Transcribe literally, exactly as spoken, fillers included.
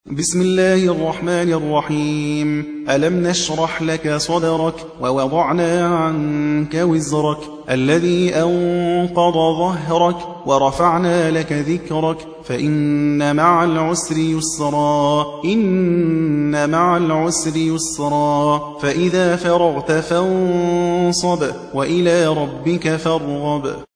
بسم الله الرحمن الرحيم ألم نشرح لك صدرك ووضعنا عنك وزرك الذي أنقض ظهرك ورفعنا لك ذكرك فإن مع العسر يسرا إن مع العسر يسرا فإذا فرغت فانصب وإلى ربك فارغب.